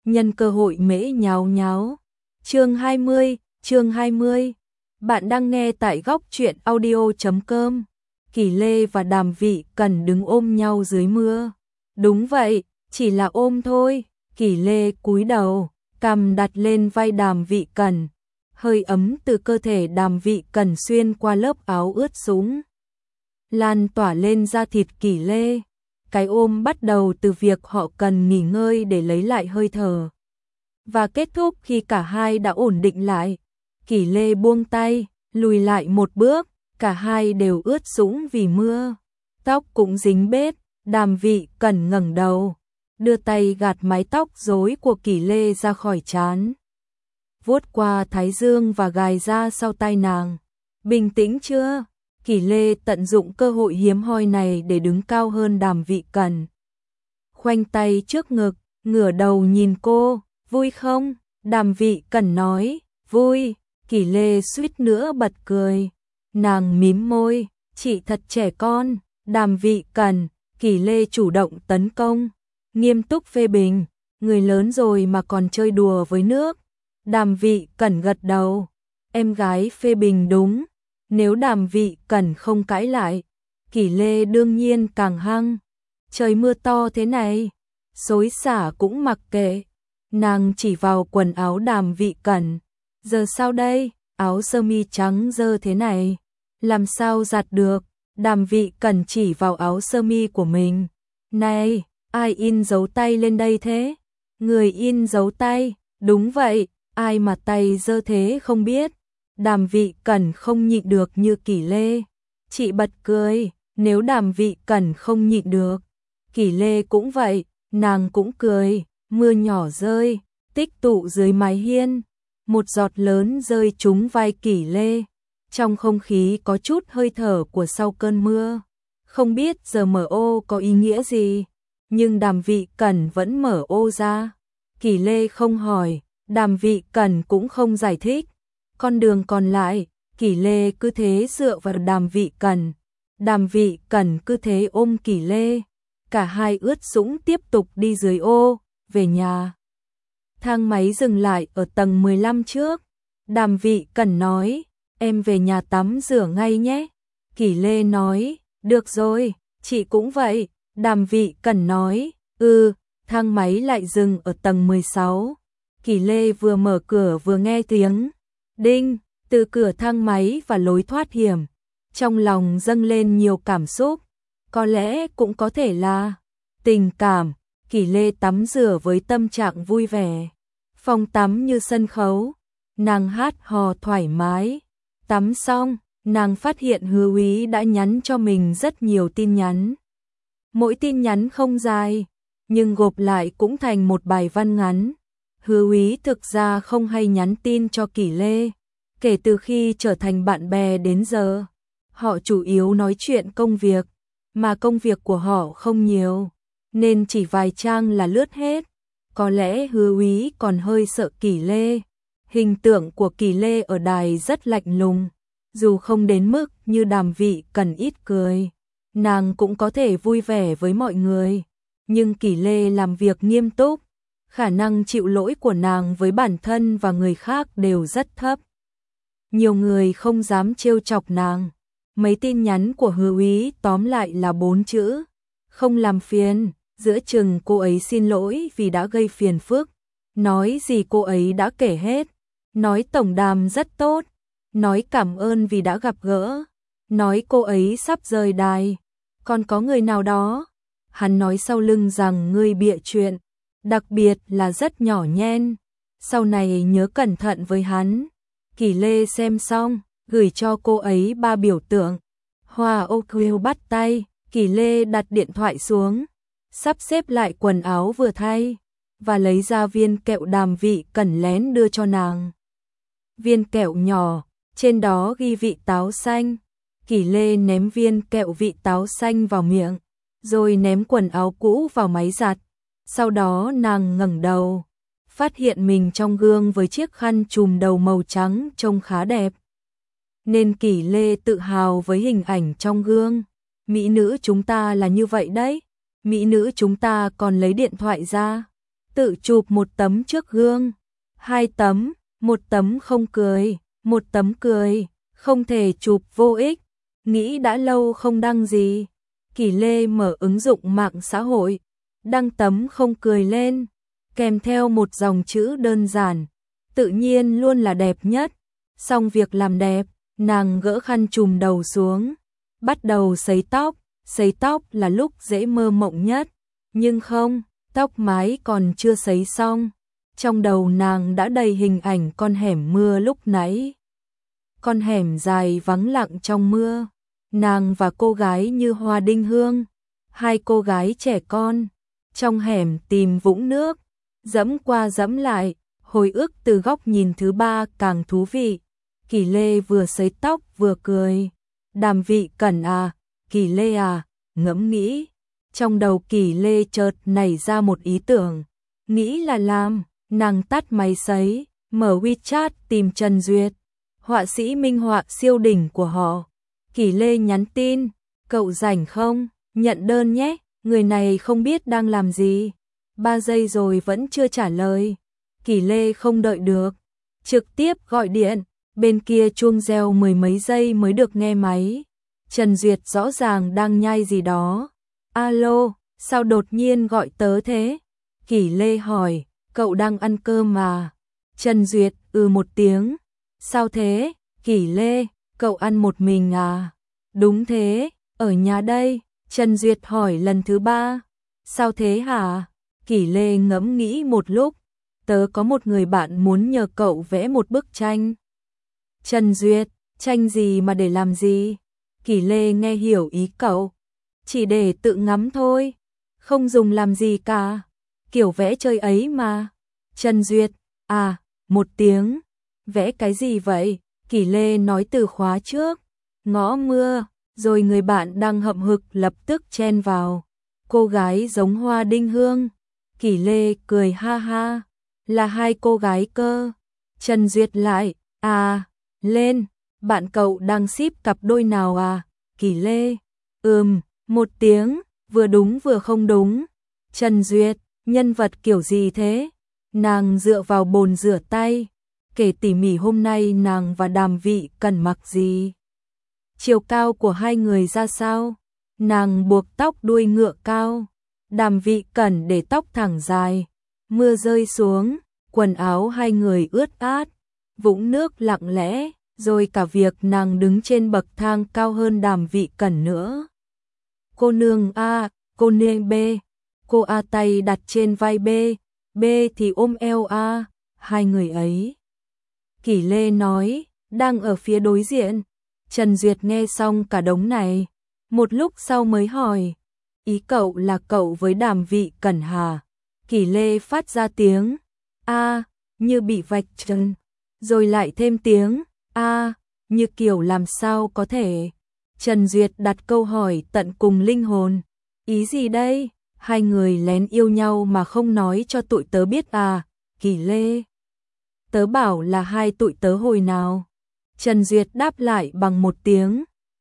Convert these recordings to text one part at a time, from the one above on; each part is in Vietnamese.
nhân cơ hội mễ nháo nháo. Chương 20. Bạn đang nghe tại góc truyện audio.com. Kỷ Lê và Đàm Vị Cần đứng ôm nhau dưới mưa. Đúng vậy, chỉ là ôm thôi. Kỷ Lê cúi đầu, cằm đặt lên vai Đàm Vị Cần. Hơi ấm từ cơ thể Đàm Vị Cần xuyên qua lớp áo ướt sũng, lan tỏa lên da thịt Kỷ Lê. Cái ôm bắt đầu từ việc họ cần nghỉ ngơi để lấy lại hơi thở, và kết thúc khi cả hai đã ổn định lại. Kỷ Lê buông tay, lùi lại một bước, cả hai đều ướt sũng vì mưa, tóc cũng dính bết. Đàm Vị Cần ngẩng đầu, đưa tay gạt mái tóc rối của Kỷ Lê ra khỏi trán, vuốt qua thái dương và gài ra sau tai nàng. Bình tĩnh chưa? Kỷ Lê tận dụng cơ hội hiếm hoi này để đứng cao hơn Đàm Vị Cần. Khoanh tay trước ngực, ngửa đầu nhìn cô. Vui không? Đàm Vị Cần nói. Vui. Kỷ Lê suýt nữa bật cười. Nàng mím môi. Chị thật trẻ con. Đàm Vị Cần. Kỷ Lê chủ động tấn công, nghiêm túc phê bình. Người lớn rồi mà còn chơi đùa với nước. Đàm Vị Cần gật đầu. Em gái phê bình đúng. Nếu Đàm Vị Cần không cãi lại, Kỷ Lê đương nhiên càng hăng. Trời mưa to thế này, xối xả cũng mặc kệ. Nàng chỉ vào quần áo Đàm Vị Cần. Giờ sao đây? Áo sơ mi trắng dơ thế này, làm sao giặt được? Đàm Vị Cần chỉ vào áo sơ mi của mình. Này, ai in dấu tay lên đây thế? Người in dấu tay? Đúng vậy, ai mà tay dơ thế không biết. Đàm Vị Cần không nhịn được như Kỷ Lê. Chị bật cười. Nếu Đàm Vị Cần không nhịn được, Kỷ Lê cũng vậy. Nàng cũng cười. Mưa nhỏ rơi, tích tụ dưới mái hiên. Một giọt lớn rơi trúng vai Kỷ Lê. Trong không khí có chút hơi thở của sau cơn mưa. Không biết giờ mở ô có ý nghĩa gì, nhưng Đàm Vị Cần vẫn mở ô ra. Kỷ Lê không hỏi, Đàm Vị Cần cũng không giải thích. Con đường còn lại, Kỷ Lê cứ thế dựa vào Đàm Vị Cần. Đàm Vị Cần cứ thế ôm Kỷ Lê. Cả hai ướt sũng tiếp tục đi dưới ô, về nhà. Thang máy dừng lại ở tầng 15 trước. Đàm Vị Cần nói, em về nhà tắm rửa ngay nhé. Kỷ Lê nói, được rồi, chị cũng vậy. Đàm Vị Cần nói, thang máy lại dừng ở tầng 16. Kỷ Lê vừa mở cửa vừa nghe tiếng đinh từ cửa thang máy và lối thoát hiểm. Trong lòng dâng lên nhiều cảm xúc, có lẽ cũng có thể là tình cảm. Kỷ Lê tắm rửa với tâm trạng vui vẻ. Phòng tắm như sân khấu, nàng hát hò thoải mái. Tắm xong, nàng phát hiện Hứa Úy đã nhắn cho mình rất nhiều tin nhắn. Mỗi tin nhắn không dài, nhưng gộp lại cũng thành một bài văn ngắn. Hứa Úy thực ra không hay nhắn tin cho Kỷ Lê. Kể từ khi trở thành bạn bè đến giờ, họ chủ yếu nói chuyện công việc, mà công việc của họ không nhiều, nên chỉ vài trang là lướt hết. Có lẽ Hứa Úy còn hơi sợ Kỷ Lê. Hình tượng của Kỷ Lê ở đài rất lạnh lùng, dù không đến mức như Đàm Vị Cần ít cười. Nàng cũng có thể vui vẻ với mọi người, nhưng Kỷ Lê làm việc nghiêm túc. Khả năng chịu lỗi của nàng với bản thân và người khác đều rất thấp. Nhiều người không dám trêu chọc nàng. Mấy tin nhắn của Hứa Úy tóm lại là 4 chữ: không làm phiền. Giữa chừng cô ấy xin lỗi vì đã gây phiền phức. Nói gì cô ấy đã kể hết. Nói tổng đàm rất tốt. Nói cảm ơn vì đã gặp gỡ. Nói cô ấy sắp rời đài. Còn có người nào đó. Hắn nói sau lưng rằng ngươi bịa chuyện, đặc biệt là rất nhỏ nhen. Sau này nhớ cẩn thận với hắn. Kỷ Lê xem xong, gửi cho cô ấy 3 biểu tượng. Hoa ô bắt tay. Kỷ Lê đặt điện thoại xuống, sắp xếp lại quần áo vừa thay, và lấy ra viên kẹo Đàm Vị Cần lén đưa cho nàng. Viên kẹo nhỏ, trên đó ghi vị táo xanh. Kỷ Lê ném viên kẹo vị táo xanh vào miệng, rồi ném quần áo cũ vào máy giặt. Sau đó nàng ngẩng đầu, phát hiện mình trong gương với chiếc khăn trùm đầu màu trắng trông khá đẹp. Nên Kỷ Lê tự hào với hình ảnh trong gương. Mỹ nữ chúng ta là như vậy đấy. Mỹ nữ chúng ta còn lấy điện thoại ra. tự chụp một tấm trước gương, 2 tấm, một tấm không cười, một tấm cười, không thể chụp vô ích, nghĩ đã lâu không đăng gì. Kỷ Lê mở ứng dụng mạng xã hội, đăng tấm không cười lên, kèm theo một dòng chữ đơn giản, tự nhiên luôn là đẹp nhất. Xong việc làm đẹp, nàng gỡ khăn trùm đầu xuống, bắt đầu sấy tóc là lúc dễ mơ mộng nhất, nhưng không, tóc mái còn chưa sấy xong, trong đầu nàng đã đầy hình ảnh con hẻm mưa lúc nãy. Con hẻm dài vắng lặng trong mưa, nàng và cô gái như hoa đinh hương, 2 cô gái trẻ con, trong hẻm tìm vũng nước, dẫm qua dẫm lại, hồi ức từ góc nhìn thứ 3 càng thú vị. Kỷ Lê vừa sấy tóc vừa cười, Đàm Vị Cẩn à, Kỷ Lê à, ngẫm nghĩ. Trong đầu Kỷ Lê chợt nảy ra một ý tưởng, nghĩ là làm, nàng tắt máy sấy, mở WeChat tìm Trần Duyệt, họa sĩ minh họa siêu đỉnh của họ. Kỷ Lê nhắn tin, cậu rảnh không, nhận đơn nhé, người này không biết đang làm gì. 3 giây rồi vẫn chưa trả lời. Kỷ Lê không đợi được, trực tiếp gọi điện, bên kia chuông reo 10 mấy giây mới được nghe máy. Trần Duyệt rõ ràng đang nhai gì đó. Alo, sao đột nhiên gọi tớ thế? Kỷ Lê hỏi, cậu đang ăn cơm mà. Trần Duyệt một tiếng. Sao thế? Kỷ Lê, cậu ăn một mình à? Đúng thế, ở nhà đây. Trần Duyệt hỏi lần thứ 3. Sao thế hả? Kỷ Lê ngẫm nghĩ một lúc. Tớ có một người bạn muốn nhờ cậu vẽ một bức tranh. Trần Duyệt, tranh gì mà để làm gì? Kỷ Lê nghe hiểu ý cậu. Chỉ để tự ngắm thôi, không dùng làm gì cả. Kiểu vẽ chơi ấy mà. Trần Duyệt, một tiếng. Vẽ cái gì vậy? Kỷ Lê nói từ khóa trước. Ngõ mưa, rồi người bạn đang hậm hực lập tức chen vào. Cô gái giống hoa đinh hương. Kỷ Lê cười ha ha. Là 2 cô gái cơ. Trần Duyệt lại, lên, bạn cậu đang ship cặp đôi nào à? Kỷ Lê, một tiếng, vừa đúng vừa không đúng. Trần Duyệt, nhân vật kiểu gì thế? Nàng dựa vào bồn rửa tay, kể tỉ mỉ hôm nay nàng và Đàm Vị Cẩn mặc gì. Chiều cao của 2 người ra sao? Nàng buộc tóc đuôi ngựa cao, Đàm Vị Cẩn để tóc thẳng dài. Mưa rơi xuống, quần áo 2 người ướt át, vũng nước lặng lẽ, rồi cả việc nàng đứng trên bậc thang cao hơn Đàm Vị Cẩn nữa. Cô nương A, cô nương B, cô A tay đặt trên vai B, B thì ôm eo A, 2 người ấy. Kỷ Lê nói, đang ở phía đối diện. Trần Duyệt nghe xong cả đống này, một lúc sau mới hỏi, ý cậu là cậu với Đàm Vị Cẩn hả? Kỷ Lê phát ra tiếng như bị vạch trần, rồi lại thêm tiếng như kiểu làm sao có thể. Trần Duyệt đặt câu hỏi tận cùng linh hồn, ý gì đây? 2 người lén yêu nhau mà không nói cho tụi tớ biết à? Kỷ Lê, tớ bảo là 2 tụi tớ hồi nào? Trần Duyệt đáp lại bằng một tiếng,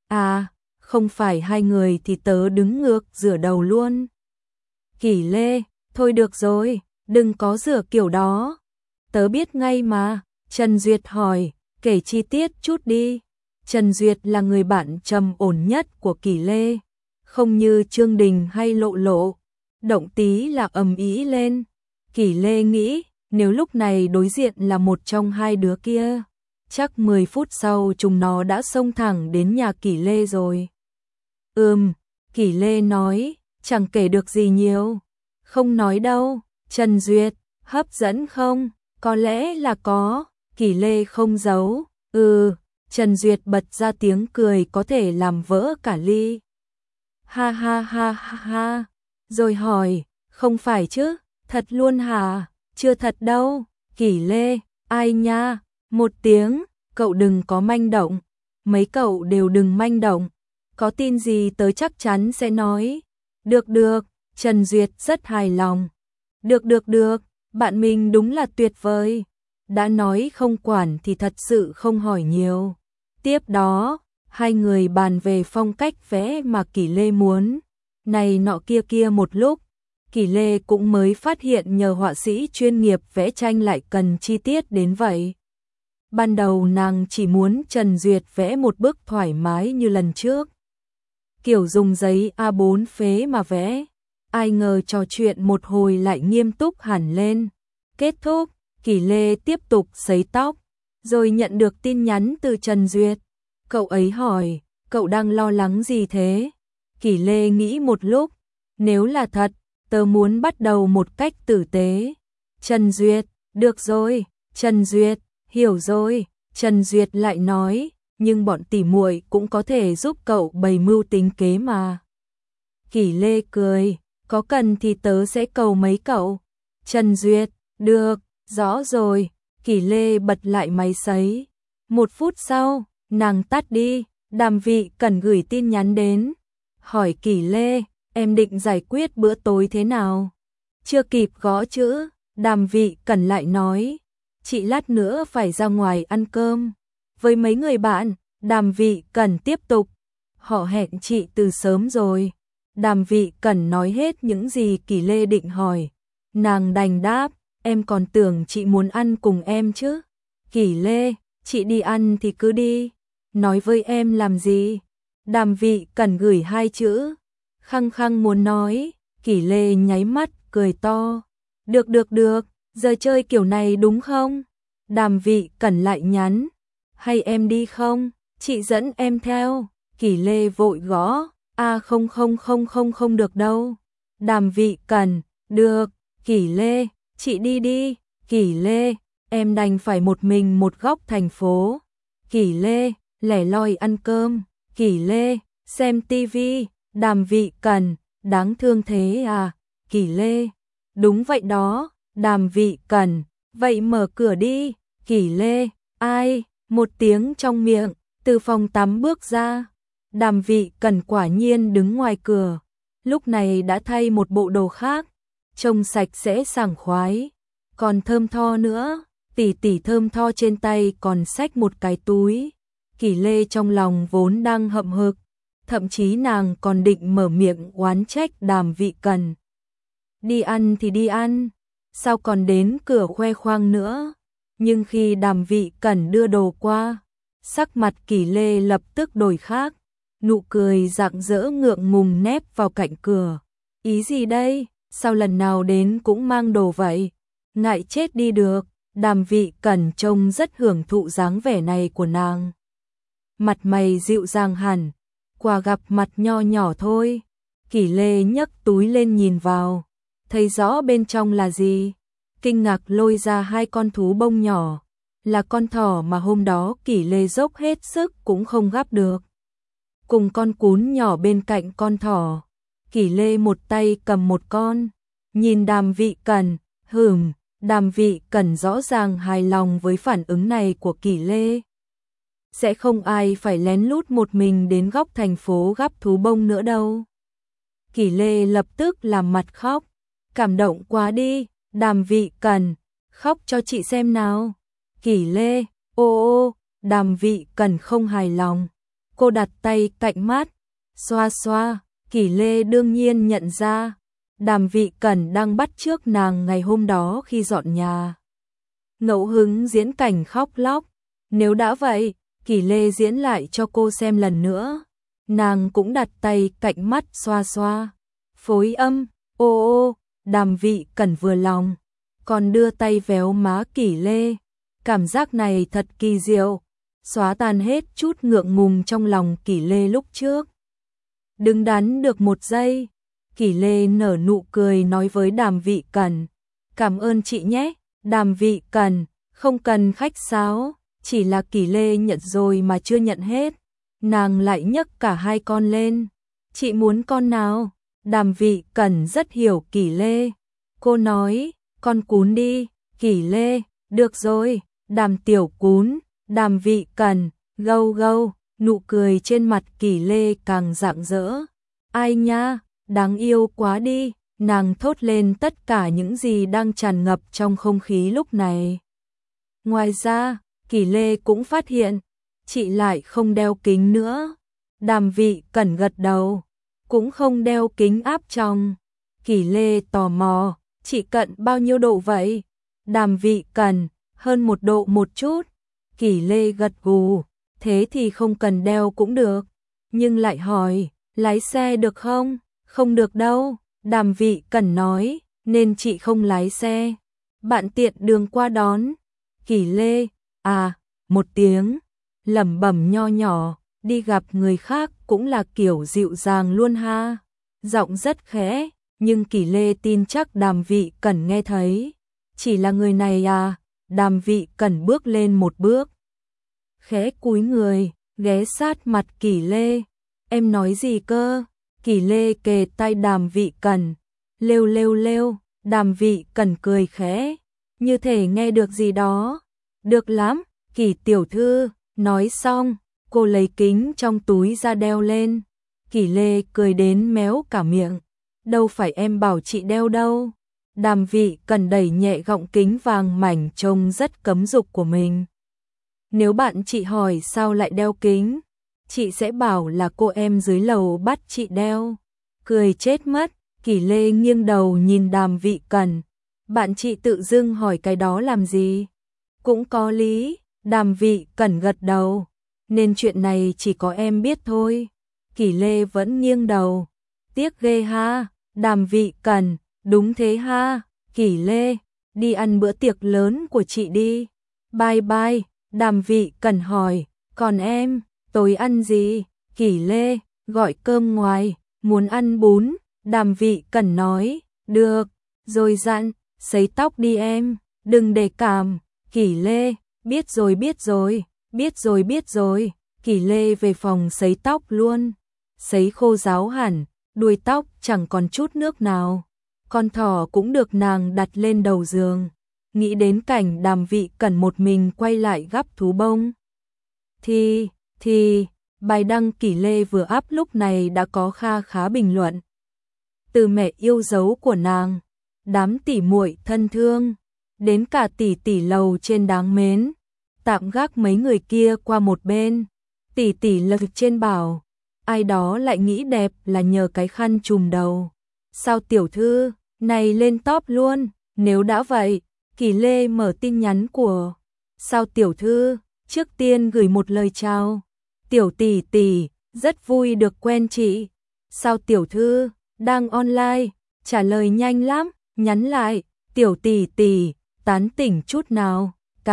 không phải 2 người thì tớ đứng ngược rửa đầu luôn. Kỷ Lê, thôi được rồi, đừng có rửa kiểu đó. Tớ biết ngay mà. Trần Duyệt hỏi, kể chi tiết chút đi. Trần Duyệt là người bạn trầm ổn nhất của Kỷ Lê, không như Trương Đình hay Lộ Lộ, động tí là ầm ĩ lên. Kỷ Lê nghĩ, nếu lúc này đối diện là một trong 2 đứa kia, chắc 10 phút sau chúng nó đã xông thẳng đến nhà Kỷ Lê rồi. Kỷ Lê nói, chẳng kể được gì nhiều. Không nói đâu. Trần Duyệt, hấp dẫn không? Có lẽ là có. Kỷ Lê không giấu. Trần Duyệt bật ra tiếng cười có thể làm vỡ cả ly. Ha ha ha ha ha. Rồi hỏi, không phải chứ? Thật luôn hả? Chưa thật đâu. Kỷ Lê, ai nha? Một tiếng, cậu đừng có manh động. Mấy cậu đều đừng manh động. Có tin gì tớ chắc chắn sẽ nói. Được được, Trần Duyệt rất hài lòng. Được, bạn mình đúng là tuyệt vời. Đã nói không quản thì thật sự không hỏi nhiều. Tiếp đó, 2 người bàn về phong cách vẽ mà Kỷ Lê muốn. Này nọ kia kia một lúc, Kỷ Lê cũng mới phát hiện nhờ họa sĩ chuyên nghiệp vẽ tranh lại cần chi tiết đến vậy. Ban đầu nàng chỉ muốn Trần Duyệt vẽ một bức thoải mái như lần trước, kiểu dùng giấy A4 phế mà vẽ. Ai ngờ trò chuyện một hồi lại nghiêm túc hẳn lên. Kết thúc, Kỷ Lê tiếp tục sấy tóc, rồi nhận được tin nhắn từ Trần Duyệt. Cậu ấy hỏi, cậu đang lo lắng gì thế? Kỷ Lê nghĩ một lúc, nếu là thật, tớ muốn bắt đầu một cách tử tế. Trần Duyệt, được rồi. Trần Duyệt, hiểu rồi. Trần Duyệt lại nói, nhưng bọn tỉ muội cũng có thể giúp cậu bày mưu tính kế mà. Kỷ Lê cười, có cần thì tớ sẽ cầu mấy cậu. Trần Duyệt, được, rõ rồi. Kỷ Lê bật lại máy sấy. 1 phút sau, nàng tắt đi. Đàm Vị Cẩn gửi tin nhắn đến, hỏi Kỷ Lê, em định giải quyết bữa tối thế nào? Chưa kịp gõ chữ, Đàm Vị Cẩn lại nói, chị lát nữa phải ra ngoài ăn cơm với mấy người bạn. Đàm Vị Cẩn tiếp tục, họ hẹn chị từ sớm rồi. Đàm Vị Cẩn nói hết những gì Kỷ Lê định hỏi. Nàng đành đáp, em còn tưởng chị muốn ăn cùng em chứ. Kỷ Lê, chị đi ăn thì cứ đi, nói với em làm gì? Đàm Vị Cẩn gửi 2 chữ, khăng khăng muốn nói. Kỷ Lê nháy mắt, cười to. Được được được, giờ chơi kiểu này đúng không? Đàm Vị Cẩn lại nhắn, hay em đi không? Chị dẫn em theo. Kỷ Lê vội gõ, không được đâu. Đàm Vị Cẩn, được. Kỷ Lê, chị đi đi. Kỷ Lê, em đành phải một mình một góc thành phố. Kỷ Lê, lẻ loi ăn cơm. Kỷ Lê, xem tivi. Đàm Vị Cẩn, đáng thương thế à? Kỷ Lê, đúng vậy đó. Đàm Vị Cẩn, vậy mở cửa đi. Kỷ Lê, ai? Một tiếng trong miệng, từ phòng tắm bước ra. Đàm Vị Cẩn quả nhiên đứng ngoài cửa, lúc này đã thay một bộ đồ khác, trông sạch sẽ sảng khoái, còn thơm tho nữa. Tỉ tỉ thơm tho trên tay còn xách một cái túi. Kỷ Lê trong lòng vốn đang hậm hực, thậm chí nàng còn định mở miệng oán trách Đàm Vị Cẩn. Đi ăn thì đi ăn, sao còn đến cửa khoe khoang nữa? Nhưng khi Đàm Vị Cẩn đưa đồ qua, sắc mặt Kỷ Lê lập tức đổi khác, nụ cười rạng rỡ ngượng ngùng nép vào cạnh cửa. Ý gì đây? Sao lần nào đến cũng mang đồ vậy? Ngại chết đi được. Đàm Vị Cẩn trông rất hưởng thụ dáng vẻ này của nàng. Mặt mày dịu dàng hẳn, quà gặp mặt nho nhỏ thôi. Kỷ Lê nhấc túi lên nhìn vào, thấy rõ bên trong là gì. Kinh ngạc lôi ra 2 con thú bông nhỏ, là con thỏ mà hôm đó Kỷ Lê dốc hết sức cũng không gắp được, cùng con cún nhỏ bên cạnh con thỏ. Kỷ Lê một tay cầm một con, nhìn Đàm Vị Cẩn, Đàm Vị Cẩn rõ ràng hài lòng với phản ứng này của Kỷ Lê. Sẽ không ai phải lén lút một mình đến góc thành phố gắp thú bông nữa đâu. Kỷ Lê lập tức làm mặt khóc, cảm động quá đi. Đàm Vị Cẩn, khóc cho chị xem nào. Kỷ Lê, ô. Đàm Vị Cẩn không hài lòng, cô đặt tay cạnh mắt, xoa xoa. Kỷ Lê đương nhiên nhận ra, Đàm Vị Cẩn đang bắt chước nàng ngày hôm đó khi dọn nhà, ngẫu hứng diễn cảnh khóc lóc. Nếu đã vậy, Kỷ Lê diễn lại cho cô xem lần nữa. Nàng cũng đặt tay cạnh mắt xoa xoa, phối âm, ô. Đàm Vị Cẩn vừa lòng, còn đưa tay véo má Kỷ Lê. Cảm giác này thật kỳ diệu, xóa tan hết chút ngượng ngùng trong lòng Kỷ Lê lúc trước. Đứng đắn được một giây, Kỷ Lê nở nụ cười nói với Đàm Vị Cẩn, cảm ơn chị nhé. Đàm Vị Cẩn, không cần khách sáo, chỉ là Kỷ Lê nhận rồi mà chưa nhận hết. Nàng lại nhấc cả 2 con lên, chị muốn con nào? Đàm Vị Cẩn rất hiểu Kỷ Lê, cô nói, con cún đi. Kỷ Lê, được rồi. Đàm tiểu cún. Đàm Vị Cẩn, gâu. Nụ cười trên mặt Kỷ Lê càng rạng rỡ. Ai nha, đáng yêu quá đi. Nàng thốt lên tất cả những gì đang tràn ngập trong không khí lúc này. Ngoài ra, Kỷ Lê cũng phát hiện, chị lại không đeo kính nữa. Đàm Vị Cẩn gật đầu, cũng không đeo kính áp tròng. Kỷ Lê tò mò, chị cận bao nhiêu độ vậy? Đàm Vị Cần, hơn 1 độ một chút. Kỷ Lê gật gù, thế thì không cần đeo cũng được. Nhưng lại hỏi, lái xe được không? Không được đâu, Đàm Vị Cần nói, nên chị không lái xe. Bạn tiện đường qua đón. Kỷ Lê, một tiếng, lẩm bẩm nho nhỏ, đi gặp người khác cũng là kiểu dịu dàng luôn ha. Giọng rất khẽ, nhưng Kỷ Lê tin chắc Đàm Vị Cần nghe thấy. Chỉ là người này à? Đàm Vị Cần bước lên một bước, khẽ cúi người, ghé sát mặt Kỷ Lê. Em nói gì cơ? Kỷ Lê kề tai Đàm Vị Cần, lêu lêu lêu. Đàm Vị Cần cười khẽ, như thể nghe được gì đó. Được lắm, Kỷ tiểu thư. Nói xong, cô lấy kính trong túi ra đeo lên. Kỷ Lê cười đến méo cả miệng. Đâu phải em bảo chị đeo đâu. Đàm Vị Cần đẩy nhẹ gọng kính vàng mảnh trông rất cấm dục của mình. Nếu bạn chị hỏi sao lại đeo kính, chị sẽ bảo là cô em dưới lầu bắt chị đeo. Cười chết mất. Kỷ Lê nghiêng đầu nhìn Đàm Vị Cần. Bạn chị tự dưng hỏi cái đó làm gì? Cũng có lý. Đàm Vị Cần gật đầu. Nên chuyện này chỉ có em biết thôi. Kỷ Lê vẫn nghiêng đầu. Tiếc ghê ha. Đàm Vị Cần, đúng thế ha. Kỷ Lê, đi ăn bữa tiệc lớn của chị đi. Bye bye. Đàm Vị Cần hỏi, còn em, tối ăn gì? Kỷ Lê, gọi cơm ngoài, muốn ăn bún. Đàm Vị Cần nói, được, rồi dặn, sấy tóc đi em, đừng để cảm. Kỷ Lê, biết rồi biết rồi, biết rồi biết rồi. Kỷ Lê về phòng sấy tóc luôn, sấy khô ráo hẳn, đuôi tóc chẳng còn chút nước nào. Con thỏ cũng được nàng đặt lên đầu giường. Nghĩ đến cảnh Đàm Vị Cần một mình quay lại gắp thú bông. Thì, bài đăng Kỷ Lê vừa up lúc này đã có kha khá bình luận. Từ mẹ yêu dấu của nàng, đám tỉ muội thân thương, đến cả tỷ tỷ lầu trên đáng mến, tạm gác mấy người kia qua một bên. Tỷ tỷ lầu trên bảo, ai đó lại nghĩ đẹp là nhờ cái khăn trùm đầu. Sao tiểu thư, này lên top luôn, nếu đã vậy, Kỷ Lê mở tin nhắn của Sao tiểu thư, trước tiên gửi một lời chào. Tiểu tỷ tỷ, rất vui được quen chị. Sao tiểu thư, đang online, trả lời nhanh lắm, nhắn lại, tiểu tỷ tỷ, tán tỉnh chút nào,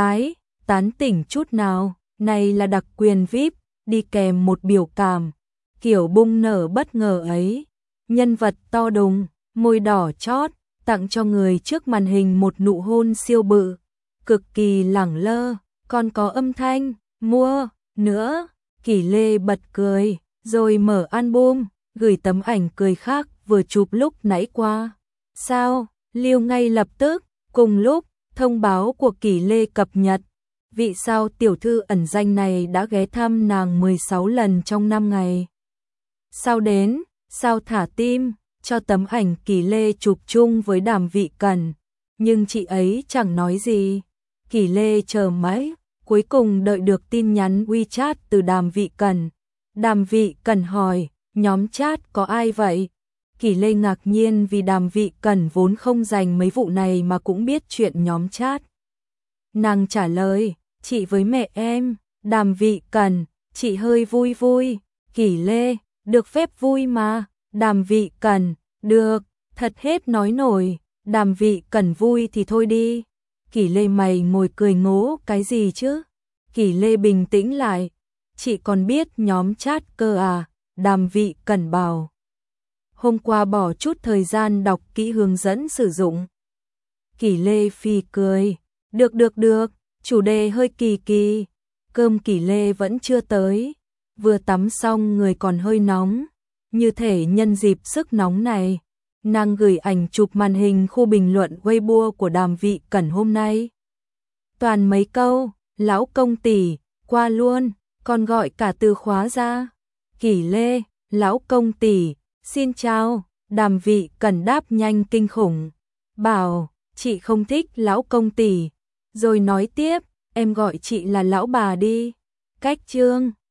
tán tỉnh chút nào, này là đặc quyền VIP, đi kèm một biểu cảm, kiểu bung nở bất ngờ ấy, nhân vật to đùng, môi đỏ chót, tặng cho người trước màn hình một nụ hôn siêu bự, cực kỳ lẳng lơ, còn có âm thanh, mua, nữa. Kỷ Lê bật cười, rồi mở album, gửi tấm ảnh cười khác vừa chụp lúc nãy qua. Sao, lưu ngay lập tức, cùng lúc, thông báo của Kỷ Lê cập nhật. Vị sao tiểu thư ẩn danh này đã ghé thăm nàng 16 lần trong 5 ngày. Sao đến, sao thả tim, cho tấm ảnh Kỷ Lê chụp chung với Đàm Vị Cần. Nhưng chị ấy chẳng nói gì. Kỷ Lê chờ mãi, cuối cùng đợi được tin nhắn WeChat từ Đàm Vị Cần. Đàm Vị Cần hỏi, nhóm chat có ai vậy? Kỷ Lê ngạc nhiên vì Đàm Vị Cần vốn không dành mấy vụ này mà cũng biết chuyện nhóm chat. Nàng trả lời, chị với mẹ em. Đàm Vị Cần, chị hơi vui vui. Kỷ Lê, được phép vui mà. Đàm Vị Cần, được, thật hết nói nổi. Đàm Vị Cần vui thì thôi đi. Kỷ Lê mày ngồi cười ngố cái gì chứ? Kỷ Lê bình tĩnh lại. Chị còn biết nhóm chat cơ à? Đàm Vị Cần bảo. Hôm qua bỏ chút thời gian đọc kỹ hướng dẫn sử dụng. Kỷ Lê phì cười. Được, chủ đề hơi kỳ kỳ. Cơm Kỷ Lê vẫn chưa tới. Vừa tắm xong người còn hơi nóng. Như thể nhân dịp sức nóng này, nàng gửi ảnh chụp màn hình khu bình luận Weibo của Đàm Vị Cần hôm nay. Toàn mấy câu, lão công tỷ, qua luôn, còn gọi cả từ khóa ra. Kỷ Lê, lão công tỷ, xin chào. Đàm Vị Cần đáp nhanh kinh khủng. Bảo, chị không thích lão công tỷ. Rồi nói tiếp, em gọi chị là lão bà đi. Cách chương.